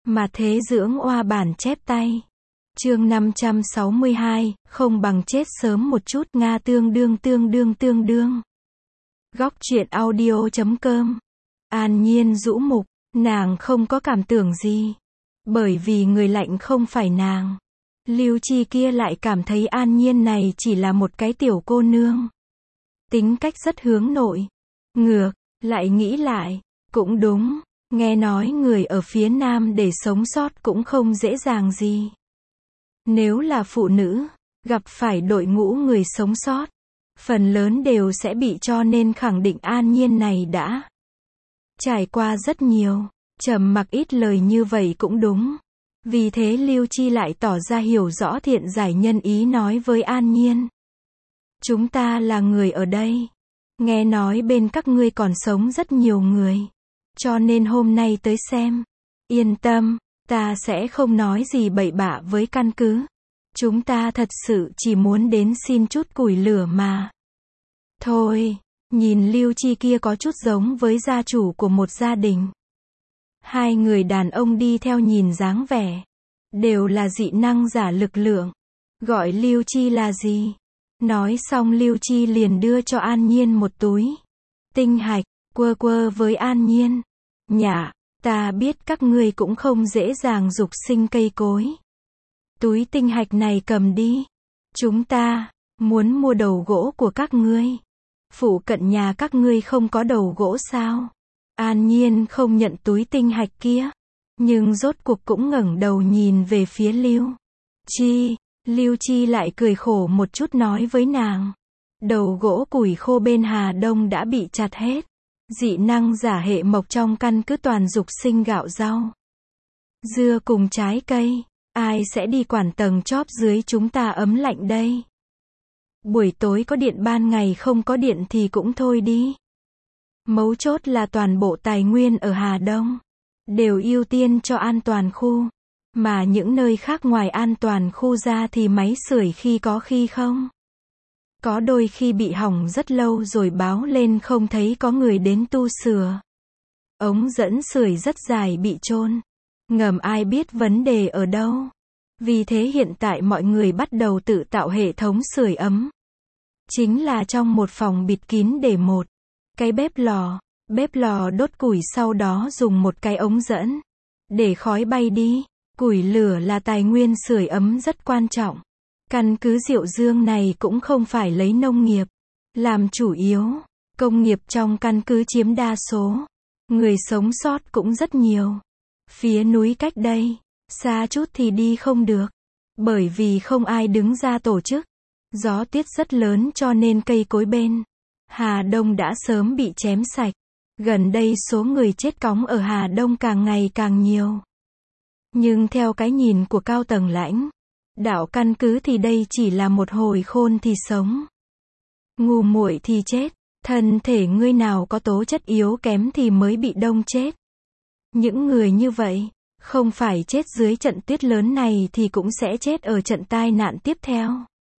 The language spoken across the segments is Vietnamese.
Mà thế dưỡng oa bản chép tay. Chương 562, không bằng chết sớm một chút. Nga tương đương. Góc truyện audio.com. An Nhiên rũ mục, nàng không có cảm tưởng gì. Bởi vì người lạnh không phải nàng. Lưu Chi kia lại cảm thấy An Nhiên này chỉ là một cái tiểu cô nương. Tính cách rất hướng nội. Ngược, lại nghĩ lại, cũng đúng, nghe nói người ở phía Nam để sống sót cũng không dễ dàng gì. Nếu là phụ nữ, gặp phải đội ngũ người sống sót, phần lớn đều sẽ bị, cho nên khẳng định An Nhiên này đã trải qua rất nhiều, trầm mặc ít lời như vậy cũng đúng. Vì thế Lưu Chi lại tỏ ra hiểu rõ thiện giải nhân ý nói với An Nhiên. Chúng ta là người ở đây. Nghe nói bên các ngươi còn sống rất nhiều người. Cho nên hôm nay tới xem. Yên tâm, ta sẽ không nói gì bậy bạ với căn cứ. Chúng ta thật sự chỉ muốn đến xin chút củi lửa mà. Thôi, nhìn Lưu Chi kia có chút giống với gia chủ của một gia đình. Hai người đàn ông đi theo nhìn dáng vẻ. Đều là dị năng giả lực lượng. Gọi Lưu Chi là gì? Nói xong Lưu Chi liền đưa cho An Nhiên một túi tinh hạch, quơ với An Nhiên. Nhạ, ta biết các ngươi cũng không dễ dàng dục sinh cây cối. Túi tinh hạch này cầm đi. Chúng ta muốn mua đầu gỗ của các ngươi. Phụ cận nhà các ngươi không có đầu gỗ sao? An Nhiên không nhận túi tinh hạch kia. Nhưng rốt cuộc cũng ngẩng đầu nhìn về phía Lưu Chi. Lưu Chi lại cười khổ một chút nói với nàng. Đầu gỗ củi khô bên Hà Đông đã bị chặt hết. Dị năng giả hệ mộc trong căn cứ toàn dục sinh gạo rau, dưa cùng trái cây. Ai sẽ đi quản tầng chóp dưới chúng ta ấm lạnh đây? Buổi tối có điện ban ngày không có điện thì cũng thôi đi. Mấu chốt là toàn bộ tài nguyên ở Hà Đông đều ưu tiên cho an toàn khu. Mà những nơi khác ngoài an toàn khu ra thì máy sưởi khi có khi không. Có đôi khi bị hỏng rất lâu rồi báo lên không thấy có người đến tu sửa. Ống dẫn sưởi rất dài bị chôn. Ngầm ai biết vấn đề ở đâu. Vì thế hiện tại mọi người bắt đầu tự tạo hệ thống sưởi ấm. Chính là trong một phòng bịt kín để một cái bếp lò đốt củi, sau đó dùng một cái ống dẫn để khói bay đi. Củi lửa là tài nguyên sưởi ấm rất quan trọng. Căn cứ Diệu Dương này cũng không phải lấy nông nghiệp làm chủ yếu. Công nghiệp trong căn cứ chiếm đa số. Người sống sót cũng rất nhiều. Phía núi cách đây xa chút thì đi không được. Bởi vì không ai đứng ra tổ chức. Gió tuyết rất lớn cho nên cây cối bên Hà Đông đã sớm bị chém sạch. Gần đây số người chết cóng ở Hà Đông càng ngày càng nhiều. Nhưng theo cái nhìn của cao tầng lãnh đạo căn cứ thì đây chỉ là một hồi khôn thì sống, ngu muội thì chết. Thân thể ngươi nào có tố chất yếu kém thì mới bị đông chết. Những người như vậy, không phải chết dưới trận tuyết lớn này thì cũng sẽ chết ở trận tai nạn tiếp theo.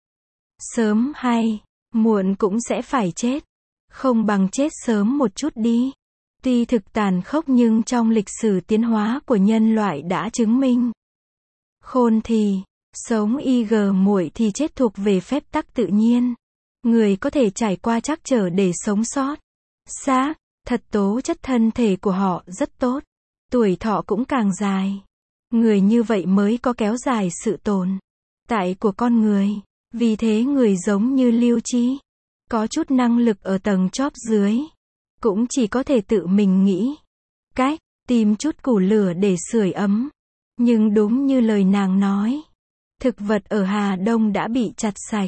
Sớm hay muộn cũng sẽ phải chết. Không bằng chết sớm một chút đi. Tuy thực tàn khốc nhưng trong lịch sử tiến hóa của nhân loại đã chứng minh. Khôn thì sống, muội thì chết thuộc về phép tắc tự nhiên. Người có thể trải qua trắc trở để sống sót. Xác, thật tố chất thân thể của họ rất tốt. Tuổi thọ cũng càng dài. Người như vậy mới có kéo dài sự tồn tại của con người. Vì thế người giống như Lưu Chi, có chút năng lực ở tầng chóp dưới, cũng chỉ có thể tự mình nghĩ cách tìm chút củi lửa để sưởi ấm. Nhưng đúng như lời nàng nói, thực vật ở Hà Đông đã bị chặt sạch.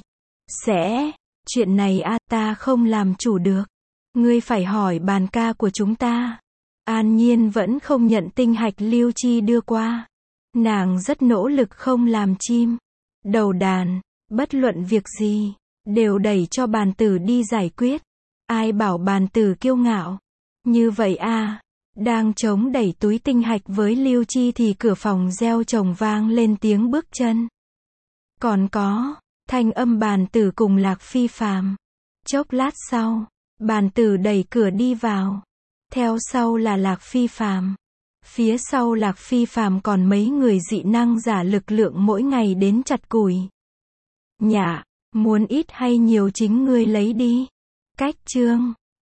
Chuyện này ta không làm chủ được. Ngươi phải hỏi bàn ca của chúng ta. An Nhiên vẫn không nhận tinh hạch Lưu Chi đưa qua. Nàng rất nỗ lực không làm chim đầu đàn. Bất luận việc gì đều đẩy cho bàn tử đi giải quyết. Ai bảo bàn tử kiêu ngạo như vậy Đang chống đẩy túi tinh hạch với Lưu Chi thì cửa phòng gieo trồng vang lên tiếng bước chân. Còn có thanh âm bàn tử cùng Lạc Phi Phàm. Chốc lát sau, bàn tử đẩy cửa đi vào. Theo sau là Lạc Phi Phàm. Phía sau Lạc Phi phàm còn mấy người dị năng giả lực lượng mỗi ngày đến chặt củi. Nhạ, muốn ít hay nhiều chính ngươi lấy đi. Cách chương